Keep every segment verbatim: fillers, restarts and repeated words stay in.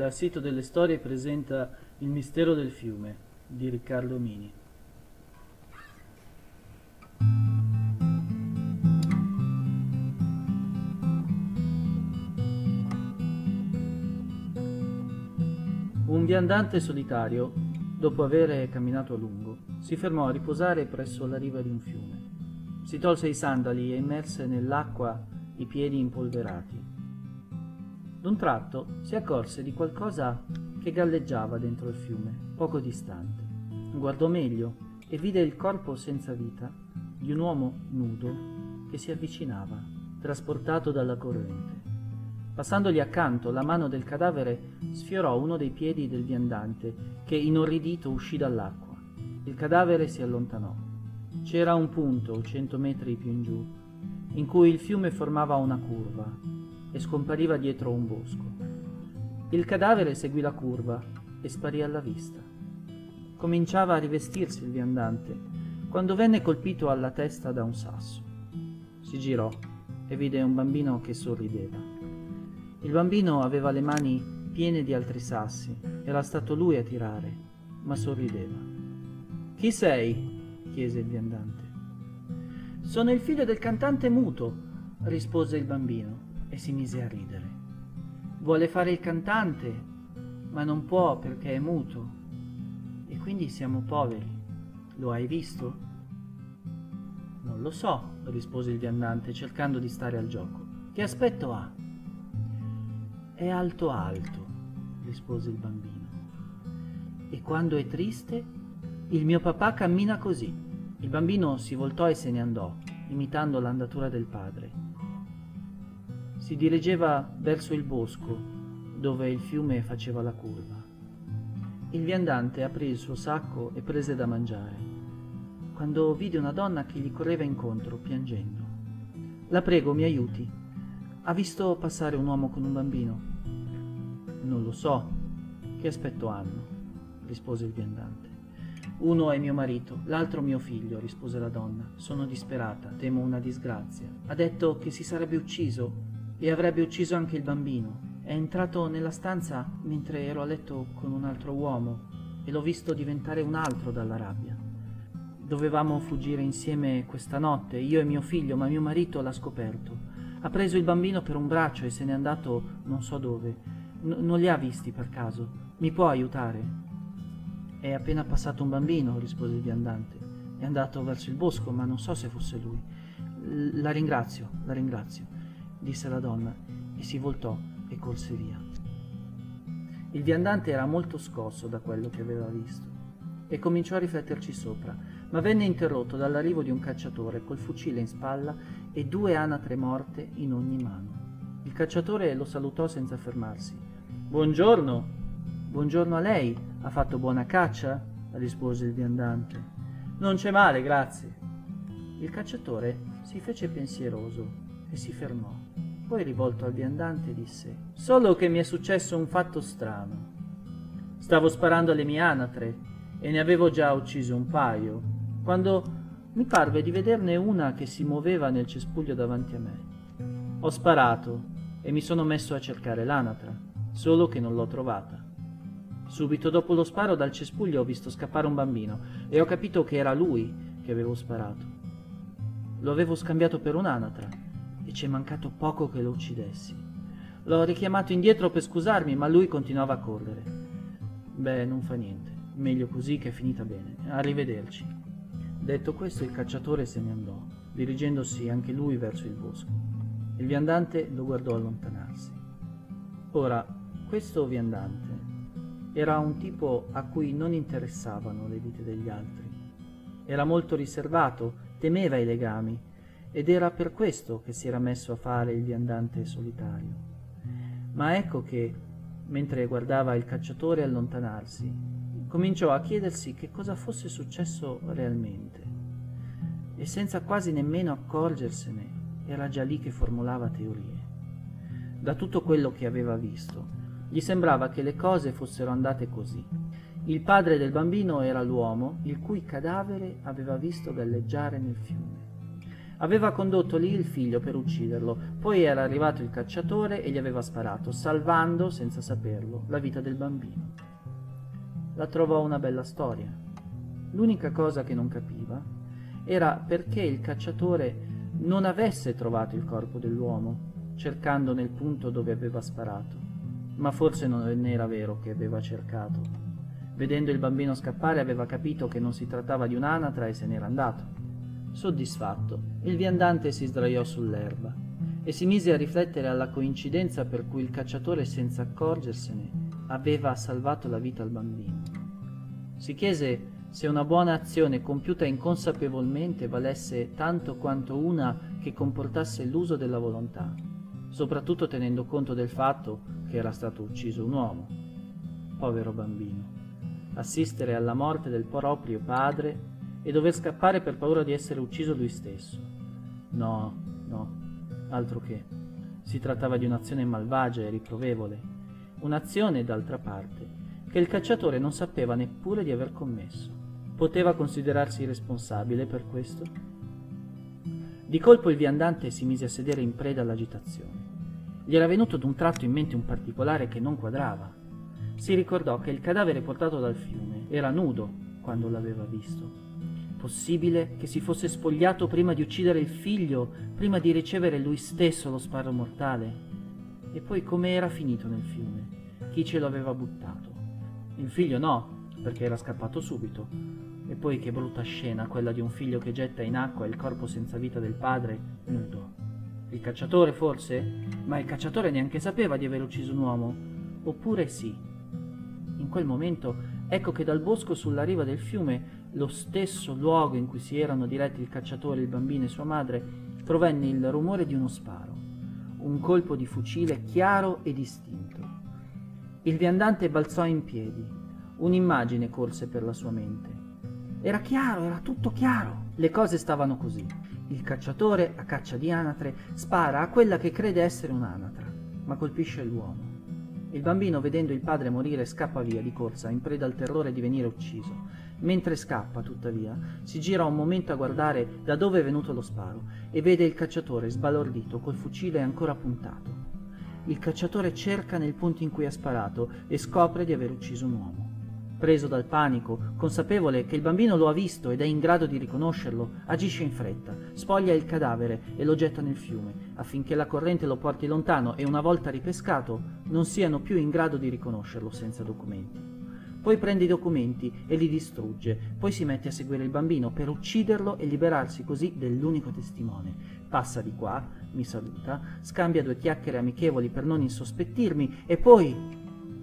Il sito delle storie presenta Il mistero del fiume di Riccardo Mini. Un viandante solitario, dopo aver camminato a lungo, si fermò a riposare presso la riva di un fiume. Si tolse i sandali e immerse nell'acqua i piedi impolverati. D'un tratto si accorse di qualcosa che galleggiava dentro il fiume, poco distante. Guardò meglio e vide il corpo senza vita di un uomo nudo che si avvicinava, trasportato dalla corrente. Passandogli accanto, la mano del cadavere sfiorò uno dei piedi del viandante, che inorridito uscì dall'acqua. Il cadavere si allontanò. C'era un punto, cento metri più in giù, in cui il fiume formava una curva e scompariva dietro un bosco. Il cadavere seguì la curva e sparì alla vista. Cominciava a rivestirsi il viandante, quando venne colpito alla testa da un sasso. Si girò e vide un bambino che sorrideva. Il bambino aveva le mani piene di altri sassi. Era stato lui a tirare, ma sorrideva. «Chi sei?» chiese il viandante. «Sono il figlio del cantante muto», rispose il bambino e si mise a ridere. «Vuole fare il cantante, ma non può perché è muto. E quindi siamo poveri. Lo hai visto?» «Non lo so», rispose il viandante, cercando di stare al gioco. «Che aspetto ha?» «È alto alto», rispose il bambino. «E quando è triste, il mio papà cammina così». Il bambino si voltò e se ne andò, imitando l'andatura del padre. Si dirigeva verso il bosco, dove il fiume faceva la curva. Il viandante aprì il suo sacco e prese da mangiare, quando vide una donna che gli correva incontro, piangendo. «La prego, mi aiuti. Ha visto passare un uomo con un bambino?» «Non lo so. Che aspetto hanno?» rispose il viandante. «Uno è mio marito, l'altro mio figlio», rispose la donna. «Sono disperata, temo una disgrazia. Ha detto che si sarebbe ucciso e avrebbe ucciso anche il bambino. È entrato nella stanza mentre ero a letto con un altro uomo e l'ho visto diventare un altro dalla rabbia. Dovevamo fuggire insieme questa notte, io e mio figlio, ma mio marito l'ha scoperto. Ha preso il bambino per un braccio e se n'è andato non so dove. N- non li ha visti per caso. Mi può aiutare?» «È appena passato un bambino», rispose il viandante. «È andato verso il bosco, ma non so se fosse lui». L- «La ringrazio, la ringrazio», disse la donna e si voltò e corse via. Il viandante era molto scosso da quello che aveva visto e cominciò a rifletterci sopra, ma venne interrotto dall'arrivo di un cacciatore col fucile in spalla e due anatre morte in ogni mano. Il cacciatore lo salutò senza fermarsi. «Buongiorno!» «Buongiorno a lei, ha fatto buona caccia?» rispose il viandante. «Non c'è male, grazie». Il cacciatore si fece pensieroso e si fermò. Poi, rivolto al viandante, disse: «Solo che mi è successo un fatto strano. Stavo sparando alle mie anatre e ne avevo già ucciso un paio, quando mi parve di vederne una che si muoveva nel cespuglio davanti a me. Ho sparato e mi sono messo a cercare l'anatra, solo che non l'ho trovata. Subito dopo lo sparo dal cespuglio ho visto scappare un bambino e ho capito che era lui che avevo sparato. Lo avevo scambiato per un'anatra e ci è mancato poco che lo uccidessi. L'ho richiamato indietro per scusarmi, ma lui continuava a correre. Beh, non fa niente, meglio così che è finita bene. Arrivederci». Detto questo, il cacciatore se ne andò, dirigendosi anche lui verso il bosco. Il viandante lo guardò allontanarsi. Ora, questo viandante era un tipo a cui non interessavano le vite degli altri. Era molto riservato, temeva i legami, ed era per questo che si era messo a fare il viandante solitario. Ma ecco che, mentre guardava il cacciatore allontanarsi, cominciò a chiedersi che cosa fosse successo realmente, e senza quasi nemmeno accorgersene era già lì che formulava teorie. Da tutto quello che aveva visto, gli sembrava che le cose fossero andate così. Il padre del bambino era l'uomo il cui cadavere aveva visto galleggiare nel fiume. Aveva condotto lì il figlio per ucciderlo, poi era arrivato il cacciatore e gli aveva sparato, salvando, senza saperlo, la vita del bambino. La trovò una bella storia. L'unica cosa che non capiva era perché il cacciatore non avesse trovato il corpo dell'uomo, cercando nel punto dove aveva sparato. Ma forse non era vero che aveva cercato. Vedendo il bambino scappare aveva capito che non si trattava di un'anatra e se n'era andato. Soddisfatto, il viandante si sdraiò sull'erba e si mise a riflettere alla coincidenza per cui il cacciatore, senza accorgersene, aveva salvato la vita al bambino. Si chiese se una buona azione compiuta inconsapevolmente valesse tanto quanto una che comportasse l'uso della volontà, soprattutto tenendo conto del fatto che era stato ucciso un uomo. Povero bambino, assistere alla morte del proprio padre e dover scappare per paura di essere ucciso lui stesso. No, no, altro che. Si trattava di un'azione malvagia e riprovevole, un'azione, d'altra parte, che il cacciatore non sapeva neppure di aver commesso. Poteva considerarsi responsabile per questo? Di colpo il viandante si mise a sedere in preda all'agitazione. Gli era venuto d'un tratto in mente un particolare che non quadrava. Si ricordò che il cadavere portato dal fiume era nudo quando l'aveva visto. Possibile che si fosse spogliato prima di uccidere il figlio, prima di ricevere lui stesso lo sparo mortale? E poi come era finito nel fiume? Chi ce lo aveva buttato? Il figlio no, perché era scappato subito. E poi che brutta scena quella di un figlio che getta in acqua il corpo senza vita del padre, nudo. Il cacciatore forse? Ma il cacciatore neanche sapeva di aver ucciso un uomo. Oppure sì. In quel momento ecco che dal bosco sulla riva del fiume, lo stesso luogo in cui si erano diretti il cacciatore, il bambino e sua madre, provenne il rumore di uno sparo, un colpo di fucile chiaro e distinto. Il viandante balzò in piedi, un'immagine corse per la sua mente. Era chiaro, era tutto chiaro. Le cose stavano così. Il cacciatore, a caccia di anatre, spara a quella che crede essere un'anatra, ma colpisce l'uomo. Il bambino, vedendo il padre morire, scappa via di corsa, in preda al terrore di venire ucciso. Mentre scappa, tuttavia, si gira un momento a guardare da dove è venuto lo sparo e vede il cacciatore sbalordito col fucile ancora puntato. Il cacciatore cerca nel punto in cui ha sparato e scopre di aver ucciso un uomo. Preso dal panico, consapevole che il bambino lo ha visto ed è in grado di riconoscerlo, agisce in fretta, spoglia il cadavere e lo getta nel fiume, affinché la corrente lo porti lontano e una volta ripescato non siano più in grado di riconoscerlo senza documenti. Poi prende i documenti e li distrugge, poi si mette a seguire il bambino per ucciderlo e liberarsi così dell'unico testimone. Passa di qua, mi saluta, scambia due chiacchiere amichevoli per non insospettirmi e poi...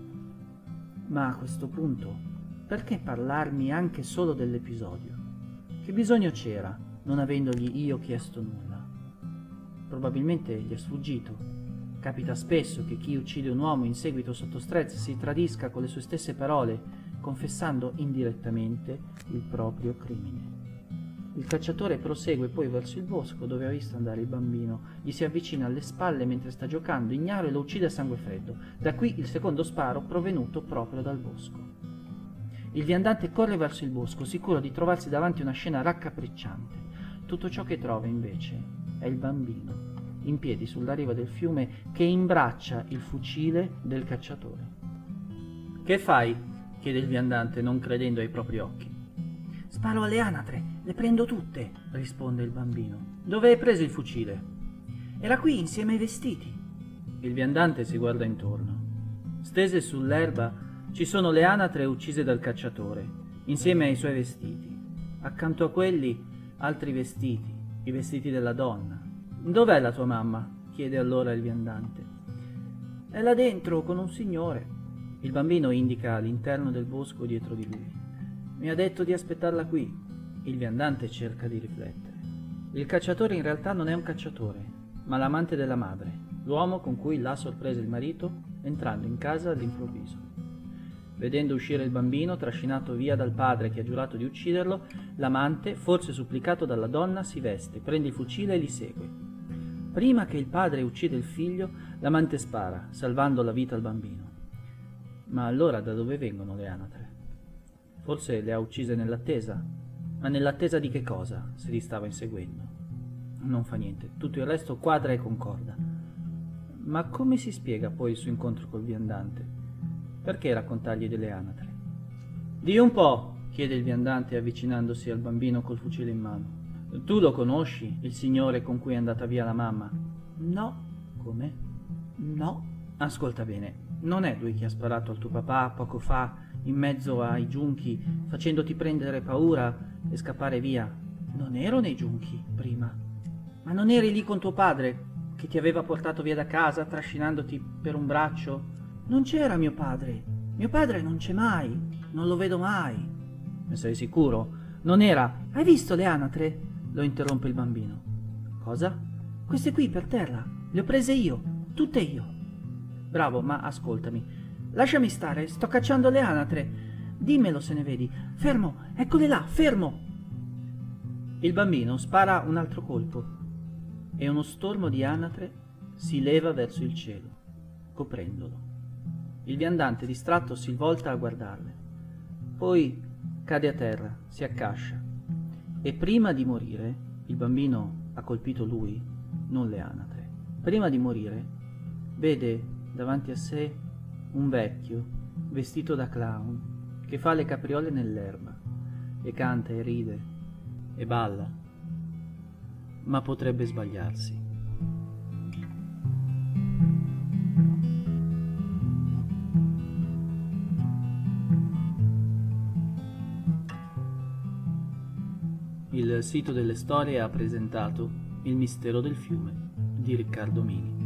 Ma a questo punto, perché parlarmi anche solo dell'episodio? Che bisogno c'era, non avendogli io chiesto nulla? Probabilmente gli è sfuggito. Capita spesso che chi uccide un uomo in seguito sotto stress si tradisca con le sue stesse parole, confessando indirettamente il proprio crimine. Il cacciatore prosegue poi verso il bosco dove ha visto andare il bambino, gli si avvicina alle spalle mentre sta giocando ignaro e lo uccide a sangue freddo. Da qui il secondo sparo provenuto proprio dal bosco. Il viandante corre verso il bosco, sicuro di trovarsi davanti a una scena raccapricciante. Tutto ciò che trova invece è il bambino, in piedi sulla riva del fiume, che imbraccia il fucile del cacciatore. «Che fai?» chiede il viandante, non credendo ai propri occhi. «Sparo alle anatre, le prendo tutte», risponde il bambino. «Dove hai preso il fucile?» «Era qui, insieme ai vestiti». Il viandante si guarda intorno. Stese sull'erba ci sono le anatre uccise dal cacciatore, insieme ai suoi vestiti. Accanto a quelli altri vestiti, i vestiti della donna. «Dov'è la tua mamma?» chiede allora il viandante. «È là dentro, con un signore». Il bambino indica l'interno del bosco dietro di lui. «Mi ha detto di aspettarla qui». Il viandante cerca di riflettere. Il cacciatore in realtà non è un cacciatore, ma l'amante della madre, l'uomo con cui l'ha sorpresa il marito entrando in casa all'improvviso. Vedendo uscire il bambino, trascinato via dal padre che ha giurato di ucciderlo, l'amante, forse supplicato dalla donna, si veste, prende il fucile e li segue. Prima che il padre uccida il figlio, l'amante spara, salvando la vita al bambino. Ma allora da dove vengono le anatre? Forse le ha uccise nell'attesa, ma nell'attesa di che cosa se li stava inseguendo? Non fa niente, tutto il resto quadra e concorda. Ma come si spiega poi il suo incontro col viandante? Perché raccontargli delle anatre? Dì un po', chiede il viandante avvicinandosi al bambino col fucile in mano. Tu lo conosci, il signore con cui è andata via la mamma? No. Come? No. Ascolta bene, non è lui che ha sparato al tuo papà poco fa, in mezzo ai giunchi, facendoti prendere paura e scappare via? Non ero nei giunchi, prima. Ma non eri lì con tuo padre, che ti aveva portato via da casa, trascinandoti per un braccio? Non c'era mio padre. Mio padre non c'è mai. Non lo vedo mai. Ne sei sicuro? Non era... Hai visto le anatre? Lo interrompe il bambino. Cosa? Queste qui per terra. Le ho prese io. Tutte io. Bravo, ma ascoltami. Lasciami stare, sto cacciando le anatre. Dimmelo se ne vedi. Fermo, eccole là, fermo. Il bambino spara un altro colpo e uno stormo di anatre si leva verso il cielo, coprendolo. Il viandante distratto si volta a guardarle. Poi cade a terra, si accascia e prima di morire, il bambino ha colpito lui, non le anatre. Prima di morire vede davanti a sé un vecchio vestito da clown che fa le capriole nell'erba e canta e ride e balla, ma potrebbe sbagliarsi. Il sito delle storie ha presentato Il mistero del fiume di Riccardo Mini.